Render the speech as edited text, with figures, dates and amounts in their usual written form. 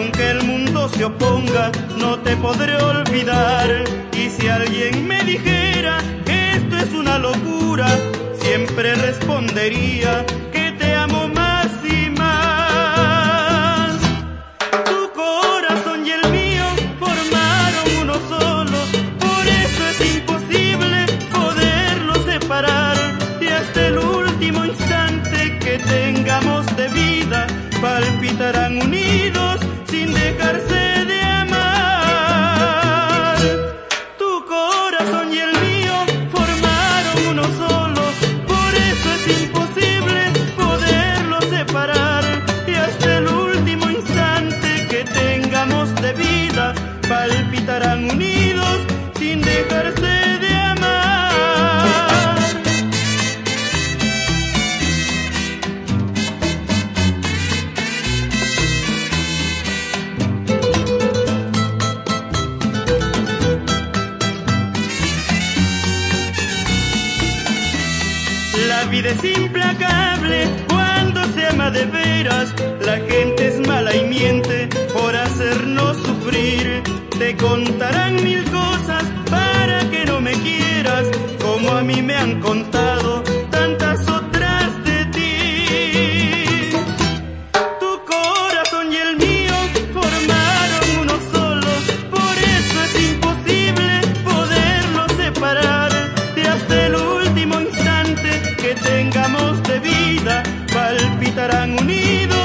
aunque el mundo se oponga, no te podré olvidar. Y si alguien me dijera que esto es una locura, siempre respondería que te amo más y más. Tu corazón y el mío formaron uno solo, por eso es imposible poderlo separar. Y hasta el último instante que tengamos de vida, palpitarán unidos sin dejarse de amar. Tu corazón y el mío formaron uno solo, por eso es imposible poderlo separar. Y hasta el último instante que tengamos de vida, palpitarán unidos sin dejarse de amar. La vida es implacable cuando se ama de veras. La gente es mala y miente por hacernos sufrir. Te contarán mil cosas para que no me quieras, como a mí me han contado tantas otras de ti. Tu corazón y el mío formaron uno solo, por eso es imposible poderlo separar. Y hasta el último instante que tengamos de vida, palpitarán unidos